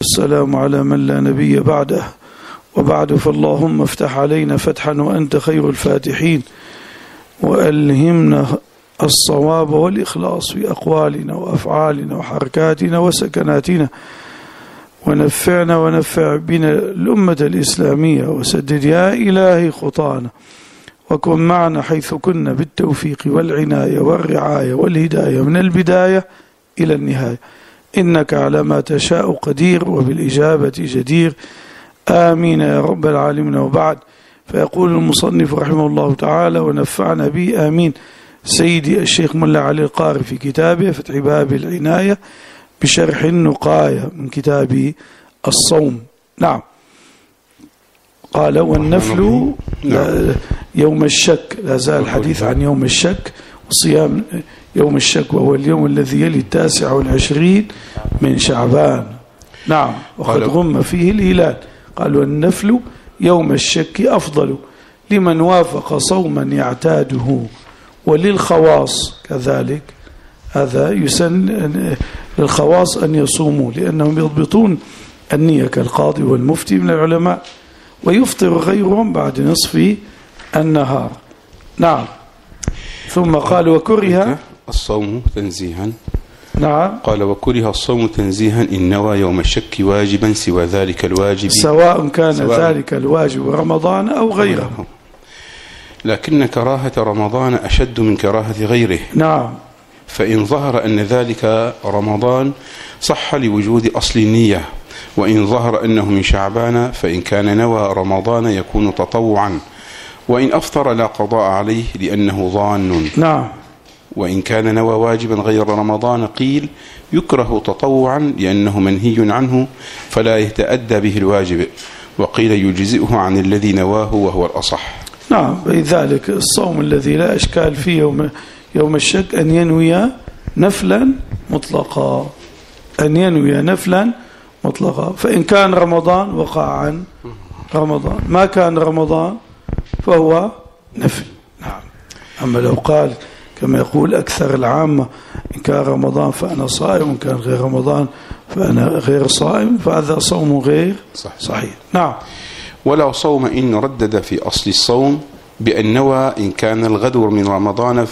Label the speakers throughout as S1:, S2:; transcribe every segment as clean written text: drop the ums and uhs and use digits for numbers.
S1: والسلام على من لا نبي بعده، وبعد، فاللهم افتح علينا فتحا وأنت خير الفاتحين، وألهمنا الصواب والإخلاص في أقوالنا وأفعالنا وحركاتنا وسكناتنا، ونفعنا ونفع بنا الأمة الإسلامية، وسدد يا إلهي خطانا، وكن معنا حيث كنا بالتوفيق والعناية والرعاية والهداية من البداية إلى النهاية، إنك على ما تشاء قدير وبالإجابة جدير، آمين يا رب العالمين. وبعد، فيقول المصنف رحمه الله تعالى ونفعنا به آمين سيدي الشيخ ملا علي القاري في كتابه فتح باب العناية بشرح النقاية من كتاب الصوم. نعم. قال والنفل يوم الشك، لا زال الحديث عن يوم الشك وصيام يوم الشك، وهو اليوم الذي يلي 29 من شعبان. نعم. وقد غم فيه الهلال. قال والنفل يوم الشك أفضل لمن وافق صوما يعتاده، وللخواص كذلك، هذا يسن للخواص أن يصوموا لأنهم يضبطون النية كالقاضي والمفتي من العلماء، ويفطر غيرهم بعد نصف النهار. نعم. ثم قال وكره
S2: الصوم تنزيها.
S1: نعم.
S2: قال وكره الصوم تنزيها إن نوى يوم الشك واجبا سوى ذلك الواجب،
S1: سواء كان ذلك الواجب رمضان أو غيره،
S2: لكن كراهة رمضان أشد من كراهة غيره.
S1: نعم.
S2: فإن ظهر أن ذلك رمضان صح لوجود أصل النية، وإن ظهر أنه من شعبان فإن كان نوى رمضان يكون تطوعا، وإن أفطر لا قضاء عليه لأنه ظان.
S1: نعم.
S2: وإن كان نوى واجبا غير رمضان قيل يكره تطوعا لأنه منهي عنه فلا يتأدى به الواجب، وقيل يجزئه عن الذي نواه وهو الأصح.
S1: نعم. لذلك الصوم الذي لا إشكال فيه يوم الشك أن ينوي نفلا مطلقا، أن ينوي نفلا مطلقا، فإن كان رمضان وقع عن رمضان، ما كان رمضان فهو نفل. نعم. أما لو قال كما يقول أكثر العامة إن كان رمضان فأنا صائم، وإن كان غير رمضان فأنا غير صائم، فهذا صوم غير صحيح. نعم.
S2: ولا صوم إن ردد في أصل الصوم بأن نوى إن كان الغدو من رمضان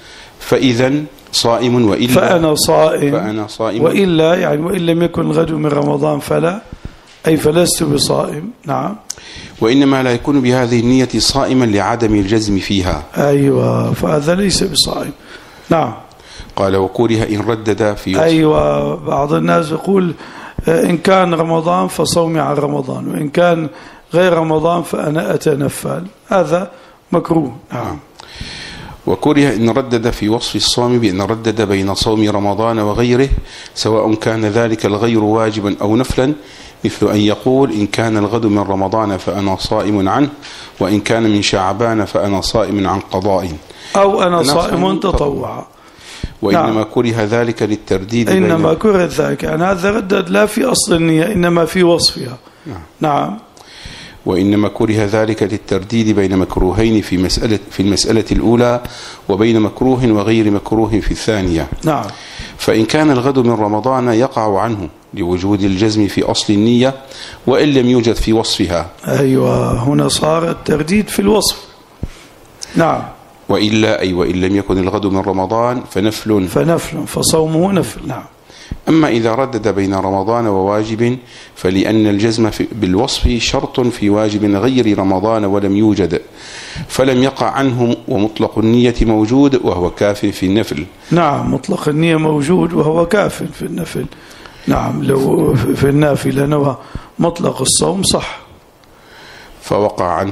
S2: فإذا صائم، وإلا
S1: فأنا صائم، وإلا يعني وإن لم يكن الغدو من رمضان فلا، أي فلست بصائم. نعم.
S2: وإنما لا يكون بهذه النية صائما لعدم الجزم فيها.
S1: أيوة، فهذا ليس بصائم. نعم.
S2: قال وكره إن ردد في
S1: أيوة، بعض الناس يقول إن كان رمضان فصومي عن رمضان، وإن كان غير رمضان فأنا أتنفل، هذا مكروه. نعم.
S2: وكره إن ردد في وصف الصوم بأن ردد بين صوم رمضان وغيره سواء كان ذلك الغير واجبا أو نفلا، مثل أن يقول إن كان الغد من رمضان فأنا صائم عنه، وإن كان من شعبان فأنا صائم عن قضاء،
S1: أو أنا صائم تطوعا.
S2: وإنما
S1: نعم.
S2: كره ذلك للترديد،
S1: إنما كره ذلك يعني هذا ردد لا في أصل النية إنما في وصفها. نعم.
S2: وإنما كره ذلك للترديد بين مكروهين في المسألة الأولى، وبين مكروه وغير مكروه في الثانية.
S1: نعم.
S2: فإن كان الغد من رمضان يقع عنه لوجود الجزم في أصل النية وإن لم يوجد في وصفها.
S1: أيوة، هنا صار الترديد في الوصف. نعم.
S2: وإلا أي وإن لم يكن الغد من رمضان فنفل
S1: فصومه نفل. نعم.
S2: أما إذا ردد بين رمضان وواجب فلأن الجزم بالوصف شرط في واجب غير رمضان ولم يوجد، فلم يقع عنه، ومطلق النية موجود وهو كاف في النفل.
S1: نعم. مطلق النية موجود وهو كاف في النفل. نعم. لو في النافلة نوى مطلق الصوم صح
S2: فوقع عنه.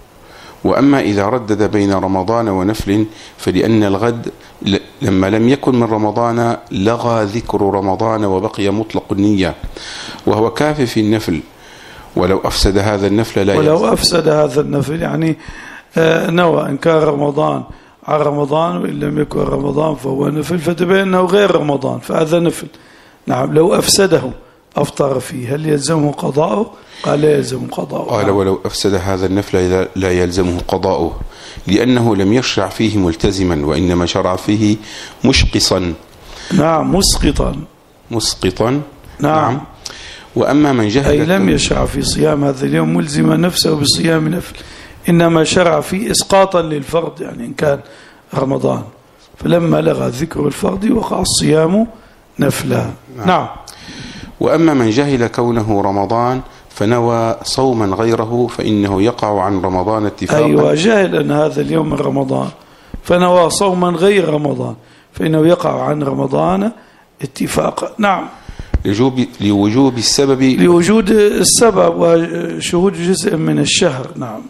S2: وأما إذا ردد بين رمضان ونفل فلأن الغد لما لم يكن من رمضان لغى ذكر رمضان وبقي مطلق النية وهو كاف في النفل، ولو أفسد هذا النفل لا
S1: ولو أفسد هذا النفل يعني نوى إن كان رمضان على رمضان وإن لم يكن رمضان فهو نفل، فتبين أنه غير رمضان فهذا نفل. نعم. لو أفسده أفطر فيه هل يلزمه قضاؤه؟ قال لا يلزمه قضاؤه.
S2: قال ولو أفسد هذا النفل لا يلزمه قضاؤه، لأنه لم يشرع فيه ملتزما وإنما شرع فيه مشقصا.
S1: نعم. مسقطا.
S2: نعم. وأما من جهد
S1: أي لم يشرع في صيام هذا اليوم ملزما نفسه بصيام نفل، إنما شرع فيه إسقاطا للفرض، يعني إن كان رمضان، فلما لغى ذكر الفرض وقع الصيام نفلا. نعم.
S2: وأما من جهل كونه رمضان فنوى صوما غيره فإنه يقع عن رمضان اتفاقا.
S1: أيوة، جاهل أن هذا اليوم من رمضان فنوى صوما غير رمضان فإنه يقع عن رمضان اتفاقا. نعم.
S2: لوجود السبب
S1: وشهود جزء من الشهر. نعم.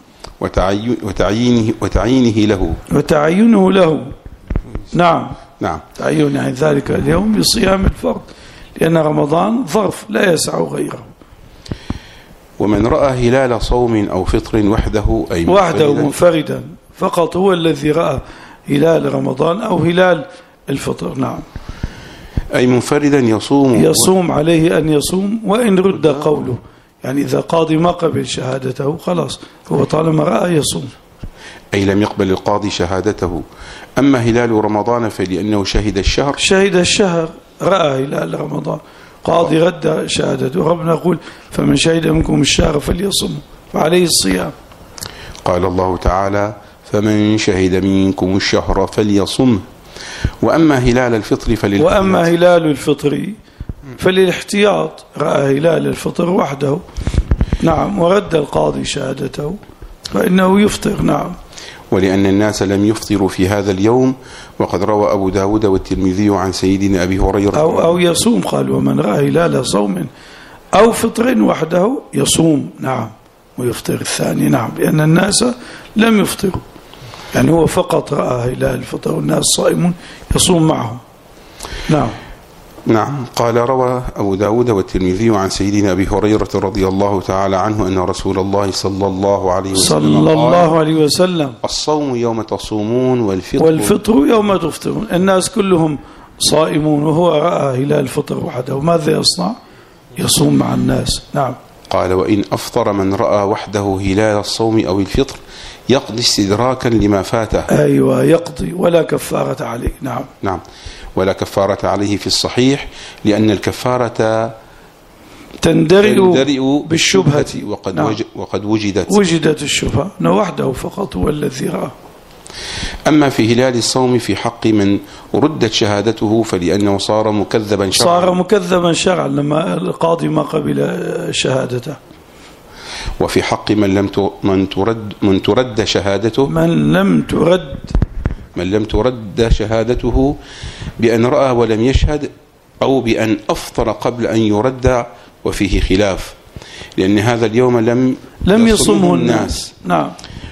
S1: وتعيينه له. نعم. تعيين يعني ذلك اليوم بصيام الفرض، لأن رمضان ظرف لا يسع غيره.
S2: ومن رأى هلال صوم أو فطر وحده أي
S1: منفردا فقط هو الذي رأى هلال رمضان أو هلال الفطر. نعم.
S2: أي منفردا
S1: يصوم عليه أن يصوم وإن رد قوله، يعني إذا قاضي ما قبل شهادته خلاص هو طالما رأى يصوم.
S2: أي لم يقبل القاضي شهادته. أما هلال رمضان فلأنه شهد الشهر رأى هلال رمضان، قاضي رد شهادته، ربنا يقول فمن شهد منكم الشهر فليصم فعليه الصيام. قال الله تعالى فمن شهد منكم الشهر فليصم. وأما هلال الفطر فللاحتياط، رأى هلال الفطر وحده. نعم. ورد القاضي شهادته فإنه يفطر. نعم. ولأن الناس لم يفطروا في هذا اليوم، وقد روى أبو داود والترمذي عن سيدنا أبي هريرة
S1: أو يصوم، قال ومن رأى هلال صوم أو فطر وحده يصوم. نعم. ويفطر الثاني. نعم. لأن الناس لم يفطروا، يعني هو فقط رأى هلال الفطر والناس صائمون يصوم معهم.
S2: نعم. قال روى أبو داود والترمذي عن سيدنا أبي هريرة رضي الله تعالى عنه أن رسول الله صلى الله عليه وسلم
S1: الصوم
S2: يوم تصومون
S1: والفطر يوم تفطرون. الناس كلهم صائمون وهو رأى هلال الفطر وحده، ماذا يصنع؟ يصوم مع الناس. نعم.
S2: قال وإن أفطر من رأى وحده هلال الصوم أو الفطر يقضي استدراكا لما فاته.
S1: أيوة، يقضي ولا كفارة عليه.
S2: نعم. ولا كفارة عليه في الصحيح، لأن الكفارة
S1: تندرئ بالشبهة
S2: وقد
S1: وجدت الشبهة، وحده فقط هو الذي رأى.
S2: أما في هلال الصوم في حق من ردت شهادته فلأنه صار مكذبا شرعا لما القاضي ما قبل شهادته. وفي حق من ترد شهادته من لم ترد شهادته بأن رأى ولم يشهد، أو بأن أفطر قبل أن يرد، وفيه خلاف، لأن هذا اليوم لم يصمه الناس.
S1: نعم.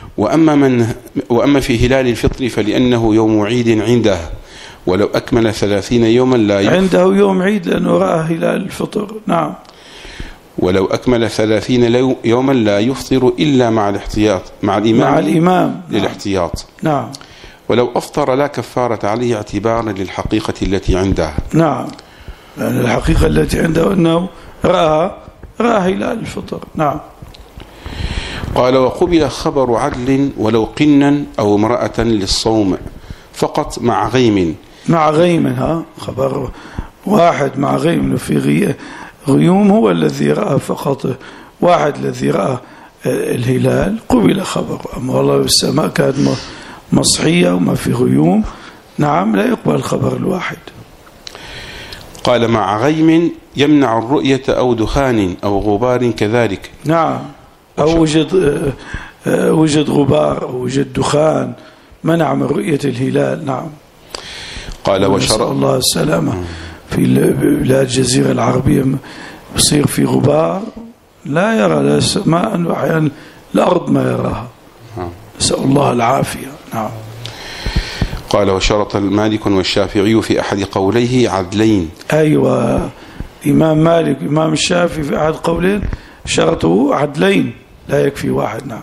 S2: وأما في هلال الفطر فلأنه يوم عيد عنده، ولو أكمل 30 يوما لا
S1: عنده يوم عيد لأنه رأى هلال الفطر. نعم.
S2: ولو أكمل 30 يوما لا يفطر إلا مع الاحتياط مع الإمام للاحتياط.
S1: نعم.
S2: ولو أفطر لا كفارة عليه اعتبارا للحقيقة التي عنده.
S1: نعم. يعني الحقيقة التي عنده أنه رأى هلال الفطر. نعم.
S2: قال وقبل خبر عدل ولو قنا أو امرأة للصوم فقط مع غيم.
S1: خبر واحد مع غيم، في غيوم هو الذي رأى فقط، واحد الذي رأى الهلال قبل خبر. أما والله السماء كانت مصحية وما في غيوم، نعم، لا يقبل الخبر الواحد.
S2: قال مع غيم يمنع الرؤية أو دخان أو غبار كذلك.
S1: نعم. أو وجد غبار أو وجد دخان منع من رؤية الهلال. نعم.
S2: قال
S1: نسأل الله السلامة. في بلاد الجزيرة العربية يصير في غبار لا يرى لا السماء وأحيانا الأرض ما يراها. نسأل الله العافية. نعم.
S2: قال وشرط مالك والشافعي في أحد قوليه عدلين.
S1: أيوة، إمام مالك إمام الشافعي في أحد قولين شرطه عدلين، لا يكفي واحد. نعم.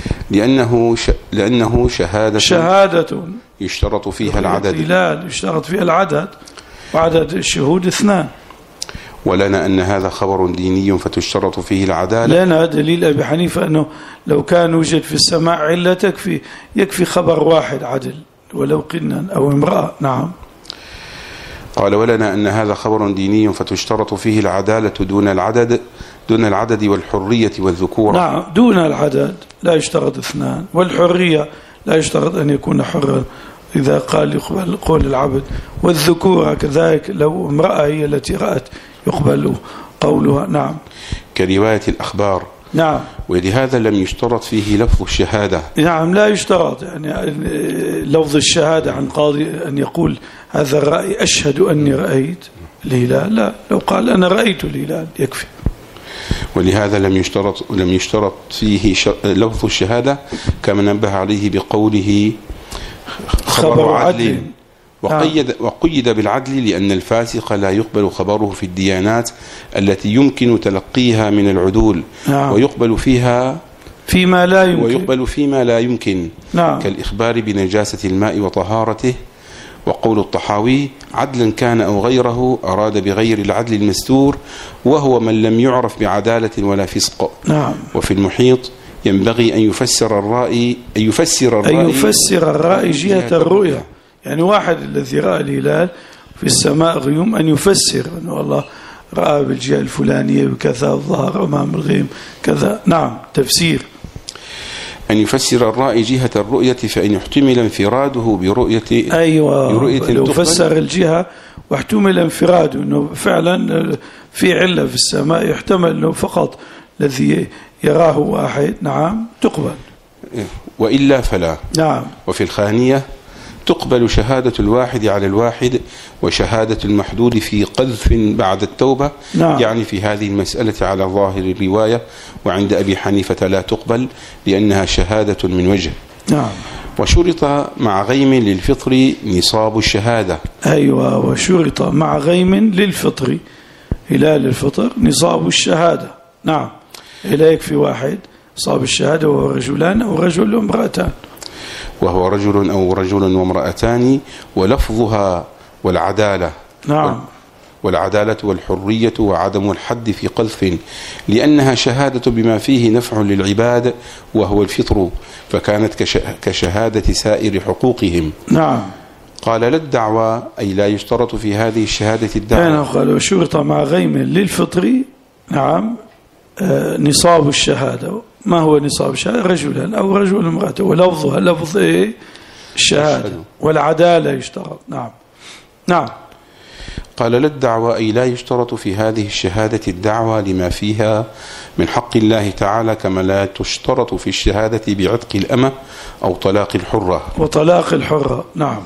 S2: لأنه شهادة يشترط فيها العدد.
S1: يشترط فيها العدد، وعدد الشهود 2.
S2: ولنا أن هذا خبر ديني فتشترط فيه العدالة.
S1: لنا دليل أبي حنيفة أنه لو كان وجد في السماء علة يكفي خبر واحد عدل ولو قنا أو امرأة. نعم.
S2: قال ولنا أن هذا خبر ديني فتشترط فيه العدالة دون العدد والحرية والذكورة.
S1: نعم، دون العدد لا يشترط 2، والحرية لا يشترط أن يكون حرا إذا قال يقبل قول العبد، والذكورة كذلك لو امرأة هي التي رأت يقبل قولها. نعم،
S2: كرواية الأخبار.
S1: نعم،
S2: ولهذا لم يشترط فيه لفظ الشهادة.
S1: نعم، لا يشترط يعني لفظ الشهادة عن قاضي أن يقول هذا الرأي أشهد أني رأيت الهلال، لا، لو قال أنا رأيت الهلال يكفي.
S2: ولهذا لم يشترط فيه لفظ الشهادة كما نبه عليه بقوله خبر عدل، وقيد بالعدل لأن الفاسق لا يقبل خبره في الديانات التي يمكن تلقيها من العدول. نعم. ويقبل فيما لا يمكن. نعم. كالإخبار بنجاسة الماء وطهارته. وقول الطحاوي عدلا كان أو غيره أراد بغير العدل المستور وهو من لم يعرف بعدالة ولا فسق. نعم. وفي المحيط ينبغي أن يفسر الرأي جهة الرؤية، يعني واحد الذي رأى الهلال في السماء غيوم أن يفسر أنه الله رأى بالجهة الفلانية بكذا، الظهر أمام الغيم كذا. نعم، تفسير. أن يفسر الرأي جهة الرؤية فإن احتمل انفراده برؤية
S1: لو فسر الجهة واحتمل انفراده أنه فعلا في علة في السماء يحتمل أنه فقط الذي يراه واحد، نعم، تقبل.
S2: وإلا فلا.
S1: نعم.
S2: وفي الخانية تقبل شهادة الواحد على الواحد وشهادة المحدود في قذف بعد التوبة. نعم. يعني في هذه المسألة على ظاهر الرواية، وعند أبي حنيفة لا تقبل لأنها شهادة من وجه.
S1: نعم.
S2: وشرط مع غيم للفطر نصاب الشهادة.
S1: أيوة، وشرط مع غيم للفطر هلال الفطر نصاب الشهادة. نعم، لا يكفي واحد صاب الشهادة وهو رجلان أو رجل وامرأتان،
S2: وهو رجل أو رجل وامرأتان، ولفظها والعدالة.
S1: نعم.
S2: والعدالة والحرية وعدم الحد في قذف، لأنها شهادة بما فيه نفع للعباد وهو الفطر، فكانت كشهادة سائر حقوقهم.
S1: نعم.
S2: قال لا الدعوى، أي لا يشترط في هذه الشهادة الدعوى.
S1: أنا قال شرط مع غيم للفطر. نعم. نصاب الشهادة. ما هو نصاب الشهادة؟ رجلا أو رجل امرأة، ولفظها لفظ الشهادة. والعدالة يشترط. نعم. نعم.
S2: قال لا الدعوى، أي لا يشترط في هذه الشهادة الدعوى لما فيها من حق الله تعالى، كما لا تشترط في الشهادة بعتق الأمة أو طلاق الحرة.
S1: وطلاق الحرة. نعم.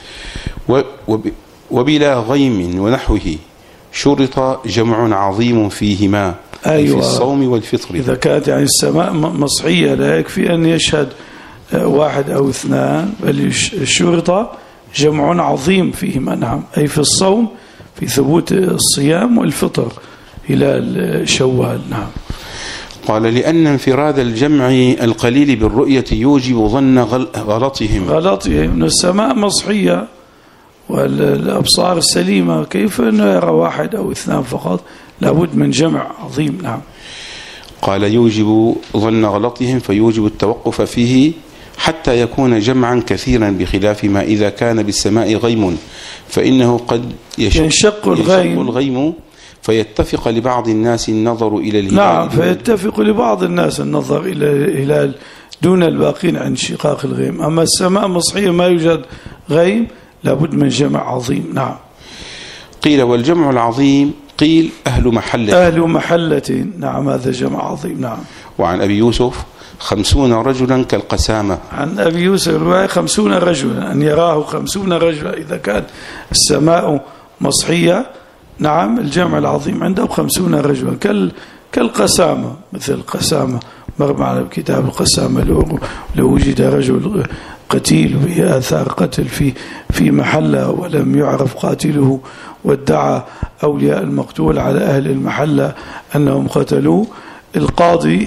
S2: وبلا غيم ونحوه شرط جمع عظيم فيهما.
S1: أيوة.
S2: في الصوم والفطر.
S1: إذا كانت يعني السماء مصحية لا يكفي أن يشهد واحد أو اثنان، بل شرط جمع عظيم فيهما. نعم، أي في الصوم في ثبوت الصيام والفطر هلال شوال. نعم.
S2: قال لأن انفراد الجمع القليل بالرؤية يوجب ظن غلطهم.
S1: أن السماء مصحية والأبصار سليمة، كيف أنه يرى واحد أو اثنان فقط؟ لابد من جمع عظيم. نعم.
S2: قال يوجب ظن غلطهم، فيوجب التوقف فيه حتى يكون جمعا كثيرا، بخلاف ما إذا كان بالسماء غيم، فإنه قد ينشق الغيم فيتفق لبعض الناس النظر إلى الهلال.
S1: نعم، فيتفق لبعض الناس النظر إلى الهلال دون الباقين عن شقاق الغيم. أما السماء مصحية ما يوجد غيم، لابد من جمع عظيم. نعم.
S2: قيل والجمع العظيم قيل أهل
S1: محلة. نعم، هذا جمع عظيم. نعم.
S2: وعن أبي يوسف 50 رجلا كالقسامة.
S1: عن أبي يوسف الرواية 50 رجلا، أن يراه 50 رجلا إذا كانت السماء مصحية. نعم، الجمع العظيم عنده 50 رجلا كالقسامة، مثل القسامة مر معنا بكتاب القسامة. لو وجد رجل قتيل به آثار قتل في محلة ولم يعرف قاتله، وادعى أولياء المقتول على أهل المحلة أنهم قتلوه، القاضي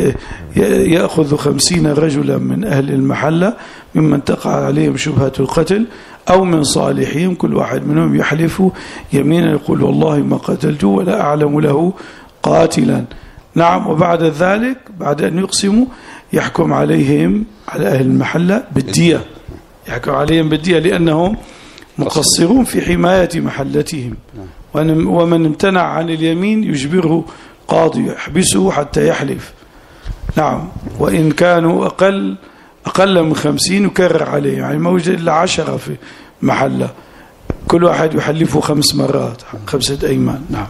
S1: يأخذ 50 رجلا من أهل المحلة ممن تقع عليهم شبهة القتل أو من صالحين، كل واحد منهم يحلف يمينا يقول والله ما قتلته ولا أعلم له قاتلا. نعم. وبعد ذلك بعد أن يقسموا يحكم عليهم على أهل المحلة بالدية، يحكم عليهم بالدية لأنهم مقصرون في حماية محلتهم، ومن امتنع عن اليمين يجبره قاضي يحبسه حتى يحلف. نعم، وإن كانوا أقل من 50 يكرر عليه، يعني ما وجد إلا 10 في محلة، كل واحد يحلفه 5 مرات، 5 أيمان. نعم.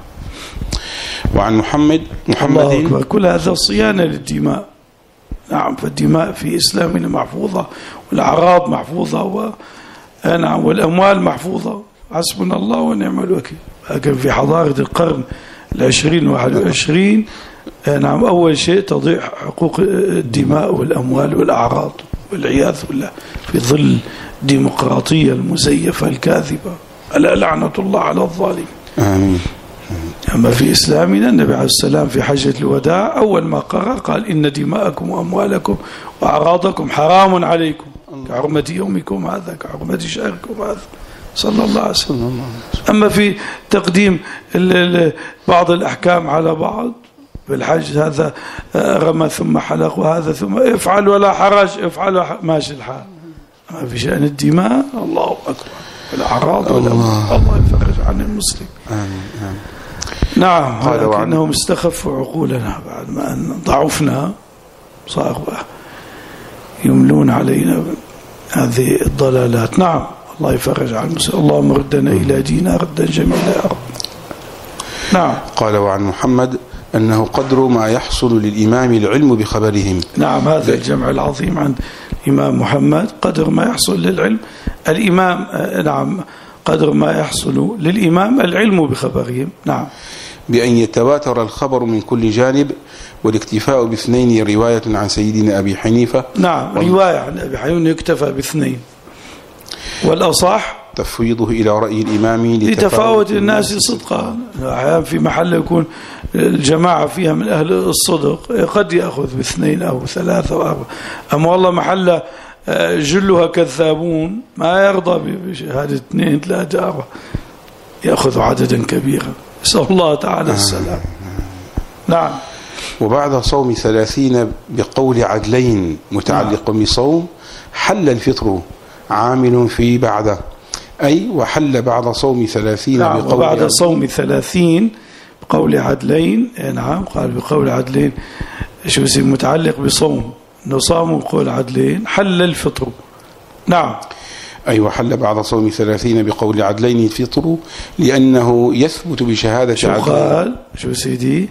S2: وعن محمد
S1: الله أكبر. كل هذا صيانة للدماء. نعم، فالدماء في إسلامنا محفوظة، والأعراض محفوظة، نعم، والأموال محفوظة. حسبنا الله ونعم الوكيل. لكن في حضارة القرن 20 و21 نعم أول شيء تضيع حقوق الدماء والأموال والأعراض والعياذ بالله في ظل الديمقراطية المزيفة الكاذبة. ألا لعنة الله على الظالم.
S2: آمين.
S1: أما في إسلامنا النبي عليه السلام في حجة الوداع أول ما قرأ قال إن دماءكم وأموالكم وأعراضكم حرام عليكم كحرمة يومكم هذا كحرمة شهركم هذا، صلى الله عليه وسلم. أما في تقديم بعض الأحكام على بعض بالحج، هذا رمى ثم حلق، وهذا ثم افعل ولا حرج، افعل ماشي الحال. أما في شأن الدماء الله أكبر، والأعراض الله يفرج عن المسلم.
S2: آمين.
S1: نعم، ولكنهم استخفوا عقولنا بعد ما أن ضعفنا، صاروا يملون علينا هذه الضلالات. نعم، الله يفرج عن المسلم. اللهم ردنا إلى دينا ردا جميلا يا رب. نعم.
S2: قال وعن محمد أنه قدر ما يحصل للإمام العلم بخبرهم.
S1: نعم، هذا الجمع العظيم عند الإمام محمد، قدر ما يحصل للعلم الإمام. نعم، قدر ما يحصل للإمام العلم بخبرهم. نعم،
S2: بأن يتواتر الخبر من كل جانب، والاكتفاء باثنين رواية عن سيدنا أبي حنيفة.
S1: نعم، رواية عن أبي حنيفة يكتفى باثنين، والأصح
S2: تفويضه إلى رأي الإمام
S1: لتفاوت الناس صدقا. أحيانا في محل يكون الجماعة فيها من أهل الصدق قد يأخذ باثنين أو 3 أو 4. أما والله محل جلها كذابون ما يرضى بشهادة 2 3 4، يأخذ عددا كبيرا. نسأل الله تعالى السلام. نعم.
S2: وبعد صوم 30 بقول عدلين متعلق بصوم حل الفطر عامل في بعده، أي وحل بعد صوم 30
S1: نعم، وبعد صوم 30 بقول عدلين. نعم، قال بقول عدلين شو يصير متعلق بصوم، نصام بقول عدلين حل الفطر. نعم،
S2: أي وحل بعد صوم 30 بقول عدلين الفطر، لأنه يثبت بشهادة عدلين.
S1: شو قال؟ شو سيدي؟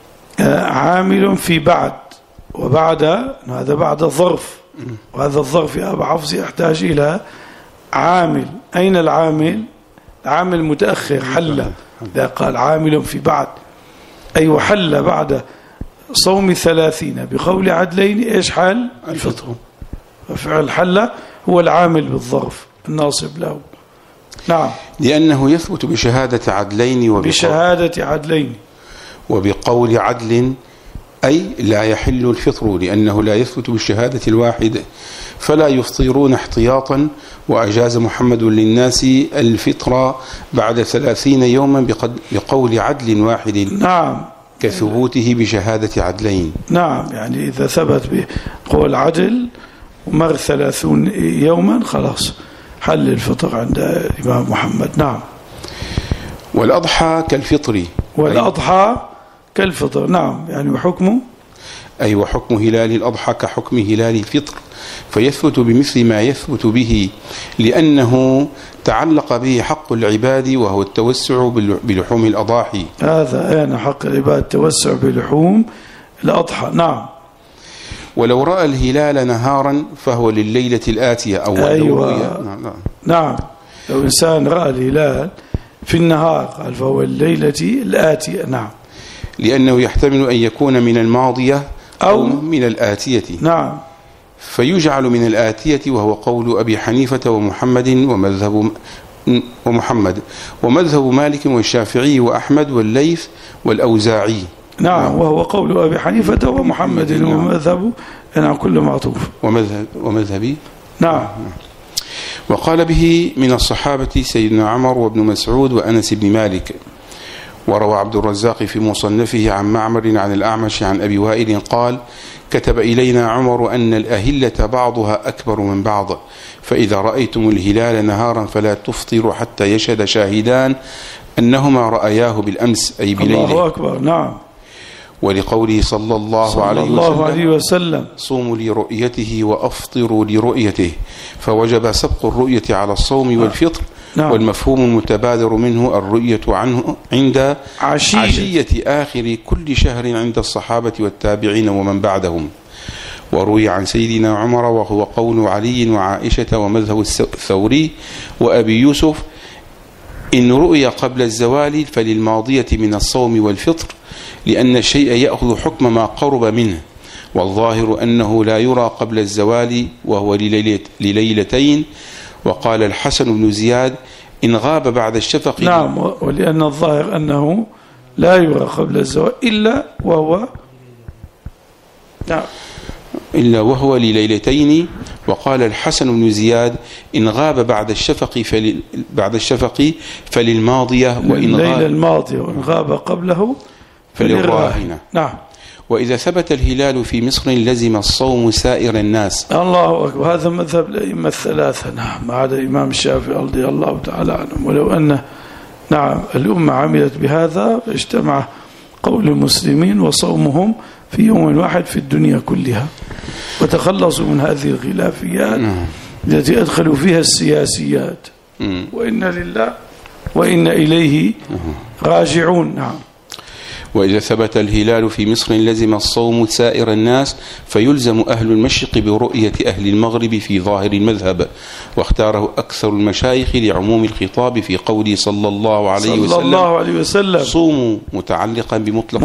S1: عامل في بعد، وبعد هذا بعد الظرف، وهذا الظرف يا أبا حفص يحتاج إلى عامل. أين العامل؟ عامل متأخر حل، لا قال عامل في بعد، أي وحل بعد صوم 30 بقول عدلين إيش حال؟ الفطر. وفعل حل هو العامل بالظرف الناصب له. نعم،
S2: لأنه يثبت بشهادة عدلين
S1: بشهادة عدلين
S2: وبقول عدل، أي لا يحل الفطر، لأنه لا يثبت بالشهادة الواحد، فلا يفطرون احتياطا. وأجاز محمد للناس الفطر بعد 30 يوما بقول عدل واحد.
S1: نعم،
S2: كثبوته بشهادة عدلين.
S1: نعم، يعني إذا ثبت بقول عدل ومر 30 يوما خلاص حل الفطر عند الإمام محمد. نعم.
S2: والأضحى كالفطر،
S1: والأضحى كالفطر. نعم، يعني وحكمه
S2: أي وحكم هلال الأضحى كحكم هلال الفطر، فيثبت بمثل ما يثبت به، لأنه تعلق به حق العباد وهو التوسع بلحوم الأضاحي. هذا
S1: أنا حق العباد التوسع بلحوم الأضحى. نعم.
S2: ولو رأى الهلال نهارا فهو لليلة الآتية أو
S1: أيوة. نعم، لو إنسان رأى الهلال في النهار قال فهو الليلة الآتية. نعم،
S2: لأنه يحتمل أن يكون من الماضية أو من الآتية.
S1: نعم،
S2: فيجعل من الآتية، وهو قول أبي حنيفة ومذهب مالك والشافعي وأحمد والليث والأوزاعي.
S1: نعم، وهو قول أبي حنيفة ومحمد ومذهبه. نعم، كله معطوف.
S2: ومذهبي.
S1: نعم.
S2: وقال به من الصحابة سيدنا عمر وابن مسعود وأنس بن مالك. وروى عبد الرزاق في مصنفه عن معمر عن الأعمش عن أبي وائل قال: كتب إلينا عمر أن الأهلة بعضها أكبر من بعض، فإذا رأيتم الهلال نهارا فلا تفطروا حتى يشهد شاهدان أنهما رأياه بالأمس أي بليله.
S1: الله أكبر. نعم.
S2: ولقوله صلى الله عليه وسلم: صوموا لرؤيته وأفطروا لرؤيته، فوجب سبق الرؤية على الصوم والفطر. نعم. والمفهوم المتبادر منه الرؤية عنه عند عشية آخر كل شهر عند الصحابة والتابعين ومن بعدهم. وروي عن سيدنا عمر وهو قول علي وعائشة ومذهب الثوري وأبي يوسف: إن رؤي قبل الزوال فللماضية من الصوم والفطر، لأن الشيء يأخذ حكم ما قرب منه، والظاهر أنه لا يرى قبل الزوال وهو لليلتين. وقال الحسن بن زياد: إن غاب بعد الشفق.
S1: نعم. ولأن الظاهر أنه لا يرى قبل الزوال إلا وهو
S2: لليلتين. وقال الحسن بن زياد: إن غاب بعد الشفق فللماضية، وإن غاب
S1: الماضية، وإن غاب قبله
S2: فللراهنة.
S1: نعم.
S2: وإذا ثبت الهلال في مصر لزم الصوم سائر الناس.
S1: الله أكبر. هذا مذهب الأئمة الثلاثة. نعم. ما عدا الإمام الشافعي رضي الله تعالى عنه. ولو أن الأمة عملت بهذا اجتمع قول المسلمين وصومهم في يوم واحد في الدنيا كلها، وتخلصوا من هذه الخلافيات التي أدخلوا فيها السياسيات. وإنا لله وإنا إليه راجعون. نعم.
S2: وإذا ثبت الهلال في مصر لزم الصوم سائر الناس، فيلزم أهل المشرق برؤية أهل المغرب في ظاهر المذهب، واختاره أكثر المشايخ لعموم الخطاب في قوله صلى الله عليه وسلم: صوموا متعلقا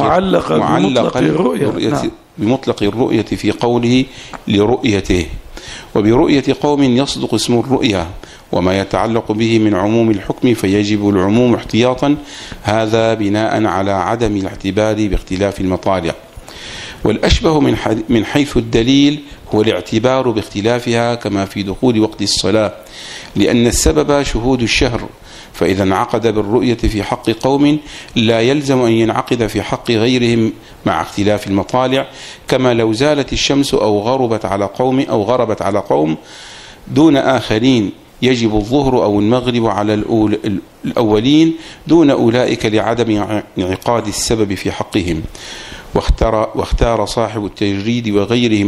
S2: بمطلق الرؤية في قوله لرؤيته، وبرؤية قوم يصدق اسم الرؤيا، وما يتعلق به من عموم الحكم فيجب العموم احتياطا، هذا بناء على عدم الاعتبار باختلاف المطالع. والأشبه من حيث الدليل هو الاعتبار باختلافها، كما في دخول وقت الصلاة، لأن السبب شهود الشهر، فإذا انعقد بالرؤية في حق قوم لا يلزم أن ينعقد في حق غيرهم مع اختلاف المطالع، كما لو زالت الشمس أو غربت على قوم دون آخرين يجب الظهر أو المغرب على الأولين دون أولئك لعدم انعقاد السبب في حقهم. واختار صاحب التجريد وغيره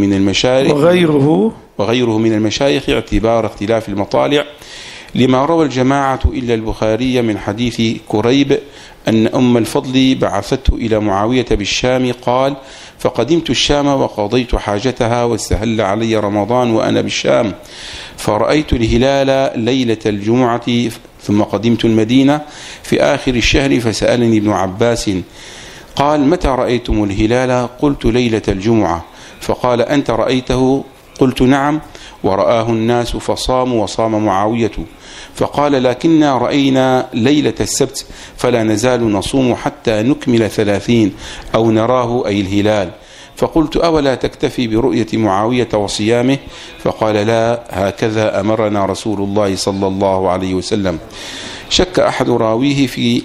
S2: من المشايخ اعتبار اختلاف المطالع، لما روى الجماعة إلا البخاري من حديث كريب أن أم الفضل بعثته إلى معاوية بالشام، قال: فقدمت الشام وقضيت حاجتها واستهل علي رمضان وأنا بالشام، فرأيت الهلال ليلة الجمعة، ثم قدمت المدينة في آخر الشهر، فسألني ابن عباس قال: متى رأيتم الهلال؟ قلت: ليلة الجمعة. فقال: أنت رأيته؟ قلت: نعم. ورآه الناس فصاموا وصام معاوية. فقال: لكننا رأينا ليلة السبت، فلا نزال نصوم حتى نكمل 30 أو نراه أي الهلال. فقلت: أولا تكتفي برؤية معاوية وصيامه؟ فقال: لا، هكذا أمرنا رسول الله صلى الله عليه وسلم. شك أحد رواته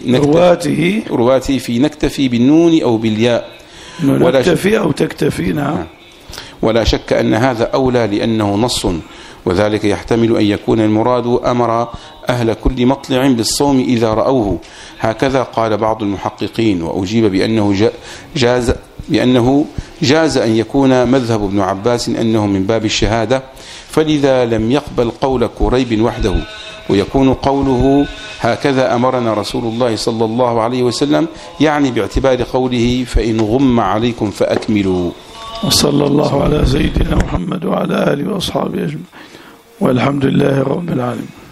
S2: في نكتفي بالنون أو بالياء،
S1: نكتفي أو تكتفي. نعم.
S2: ولا شك أن هذا أولى لأنه نص، وذلك يحتمل أن يكون المراد أمر أهل كل مطلع بالصوم إذا رأوه، هكذا قال بعض المحققين. وأجيب بأنه جاز أن يكون مذهب ابن عباس أنه من باب الشهادة، فلذا لم يقبل قول كريب وحده، ويكون قوله هكذا أمرنا رسول الله صلى الله عليه وسلم يعني باعتبار قوله: فإن غم عليكم فأكملوا.
S1: وصلى الله على سيدنا محمد وعلى آله وأصحابه أجمعين، والحمد لله رب العالمين.